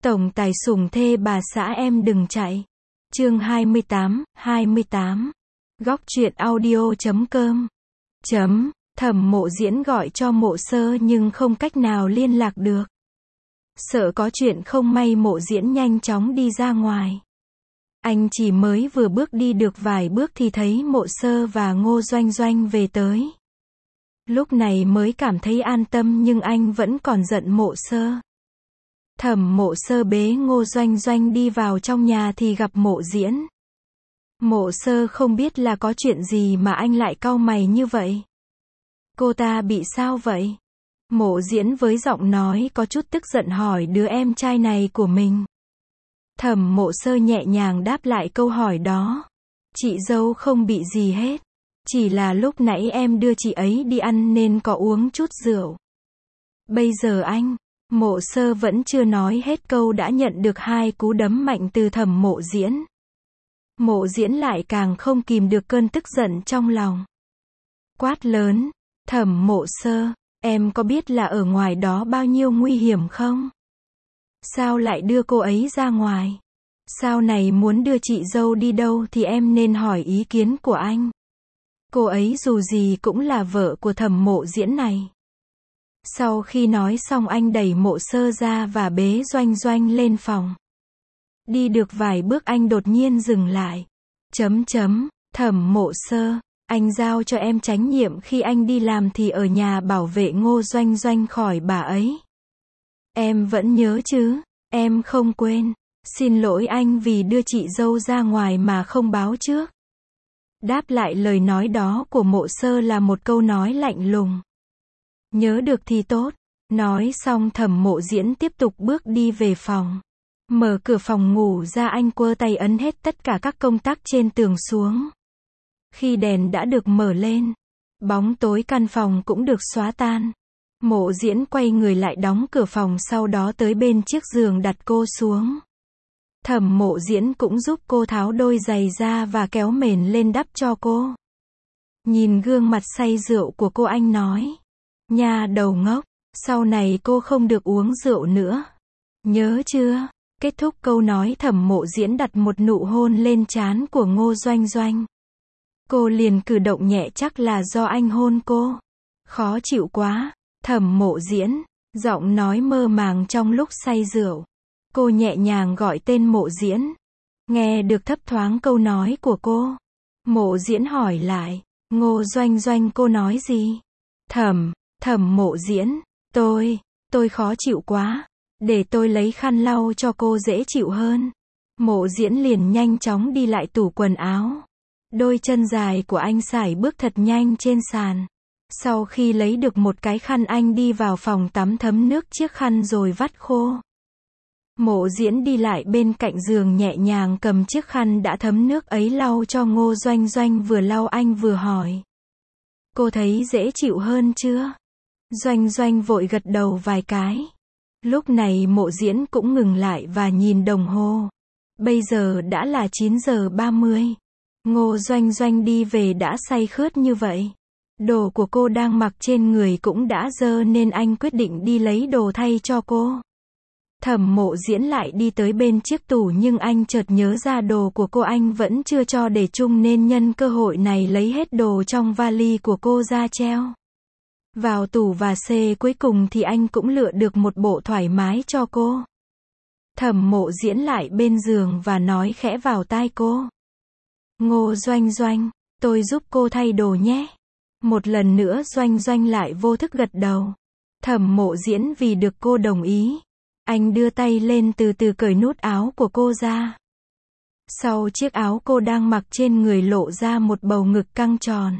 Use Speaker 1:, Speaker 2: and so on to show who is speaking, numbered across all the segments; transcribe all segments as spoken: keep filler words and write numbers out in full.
Speaker 1: Tổng tài sủng thê bà xã em đừng chạy. Chương hai mươi tám, hai mươi tám. Góc truyện audio chấm com. Chấm, Thẩm Mộ Diễn gọi cho Mộ Sơ nhưng không cách nào liên lạc được. Sợ có chuyện không may Mộ Diễn nhanh chóng đi ra ngoài. Anh chỉ mới vừa bước đi được vài bước thì thấy Mộ Sơ và Ngô Doanh Doanh về tới. Lúc này mới cảm thấy an tâm nhưng anh vẫn còn giận Mộ Sơ. Thẩm Mộ Sơ bế Ngô Doanh Doanh đi vào trong nhà thì gặp Mộ Diễn. Mộ Sơ không biết là có chuyện gì mà anh lại cau mày như vậy. Cô ta bị sao vậy? Mộ Diễn với giọng nói có chút tức giận hỏi đứa em trai này của mình. Thẩm Mộ Sơ nhẹ nhàng đáp lại câu hỏi đó. Chị dâu không bị gì hết. Chỉ là lúc nãy em đưa chị ấy đi ăn nên có uống chút rượu. Bây giờ anh... Mộ Sơ vẫn chưa nói hết câu đã nhận được hai cú đấm mạnh từ Thẩm Mộ Diễn. Mộ Diễn lại càng không kìm được cơn tức giận trong lòng. Quát lớn, Thẩm Mộ Sơ, em có biết là ở ngoài đó bao nhiêu nguy hiểm không? Sao lại đưa cô ấy ra ngoài? Sau này muốn đưa chị dâu đi đâu thì em nên hỏi ý kiến của anh. Cô ấy dù gì cũng là vợ của Thẩm Mộ Diễn này. Sau khi nói xong anh đẩy Mộ Sơ ra và bế Doanh Doanh lên phòng. Đi được vài bước anh đột nhiên dừng lại. Chấm chấm, Thẩm Mộ Sơ, anh giao cho em trách nhiệm khi anh đi làm thì ở nhà bảo vệ Ngô Doanh Doanh khỏi bà ấy. Em vẫn nhớ chứ, em không quên. Xin lỗi anh vì đưa chị dâu ra ngoài mà không báo trước. Đáp lại lời nói đó của Mộ Sơ là một câu nói lạnh lùng. Nhớ được thì tốt. Nói xong Thẩm Mộ Diễn tiếp tục bước đi về phòng. Mở cửa phòng ngủ ra anh quơ tay ấn hết tất cả các công tắc trên tường xuống. Khi đèn đã được mở lên, bóng tối căn phòng cũng được xóa tan. Mộ Diễn quay người lại đóng cửa phòng sau đó tới bên chiếc giường đặt cô xuống. Thẩm Mộ Diễn cũng giúp cô tháo đôi giày ra và kéo mền lên đắp cho cô. Nhìn gương mặt say rượu của cô anh nói. Nha đầu ngốc, sau này cô không được uống rượu nữa. Nhớ chưa? Kết thúc câu nói Thẩm Mộ Diễn đặt một nụ hôn lên trán của Ngô Doanh Doanh. Cô liền cử động nhẹ chắc là do anh hôn cô. Khó chịu quá. Thẩm Mộ Diễn, giọng nói mơ màng trong lúc say rượu. Cô nhẹ nhàng gọi tên Mộ Diễn. Nghe được thấp thoáng câu nói của cô. Mộ Diễn hỏi lại, Ngô Doanh Doanh cô nói gì? Thẩm, Thẩm Mộ Diễn, tôi, tôi khó chịu quá. Để tôi lấy khăn lau cho cô dễ chịu hơn. Mộ Diễn liền nhanh chóng đi lại tủ quần áo. Đôi chân dài của anh sải bước thật nhanh trên sàn. Sau khi lấy được một cái khăn anh đi vào phòng tắm thấm nước chiếc khăn rồi vắt khô. Mộ Diễn đi lại bên cạnh giường nhẹ nhàng cầm chiếc khăn đã thấm nước ấy lau cho Ngô Doanh Doanh, vừa lau anh vừa hỏi. Cô thấy dễ chịu hơn chưa? Doanh Doanh vội gật đầu vài cái. Lúc này Mộ Diễn cũng ngừng lại và nhìn đồng hồ. Bây giờ đã là chín giờ ba mươi. Ngô Doanh Doanh đi về đã say khướt như vậy. Đồ của cô đang mặc trên người cũng đã dơ nên anh quyết định đi lấy đồ thay cho cô. Thẩm Mộ Diễn lại đi tới bên chiếc tủ nhưng anh chợt nhớ ra đồ của cô anh vẫn chưa cho để chung nên nhân cơ hội này lấy hết đồ trong vali của cô ra treo vào tủ và xê cuối cùng thì anh cũng lựa được một bộ thoải mái cho cô. Thẩm Mộ Diễn lại bên giường và nói khẽ vào tai cô. Ngô Doanh Doanh, tôi giúp cô thay đồ nhé. Một lần nữa Doanh Doanh lại vô thức gật đầu. Thẩm Mộ Diễn vì được cô đồng ý. Anh đưa tay lên từ từ cởi nút áo của cô ra. Sau chiếc áo cô đang mặc trên người lộ ra một bầu ngực căng tròn.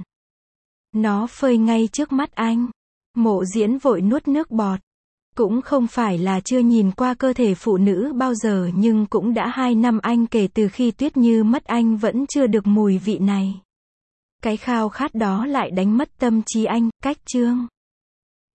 Speaker 1: Nó phơi ngay trước mắt anh. Mộ Diễn vội nuốt nước bọt. Cũng không phải là chưa nhìn qua cơ thể phụ nữ bao giờ nhưng cũng đã hai năm anh kể từ khi Tuyết Như mất anh vẫn chưa được mùi vị này. Cái khao khát đó lại đánh mất tâm trí anh. Cách chương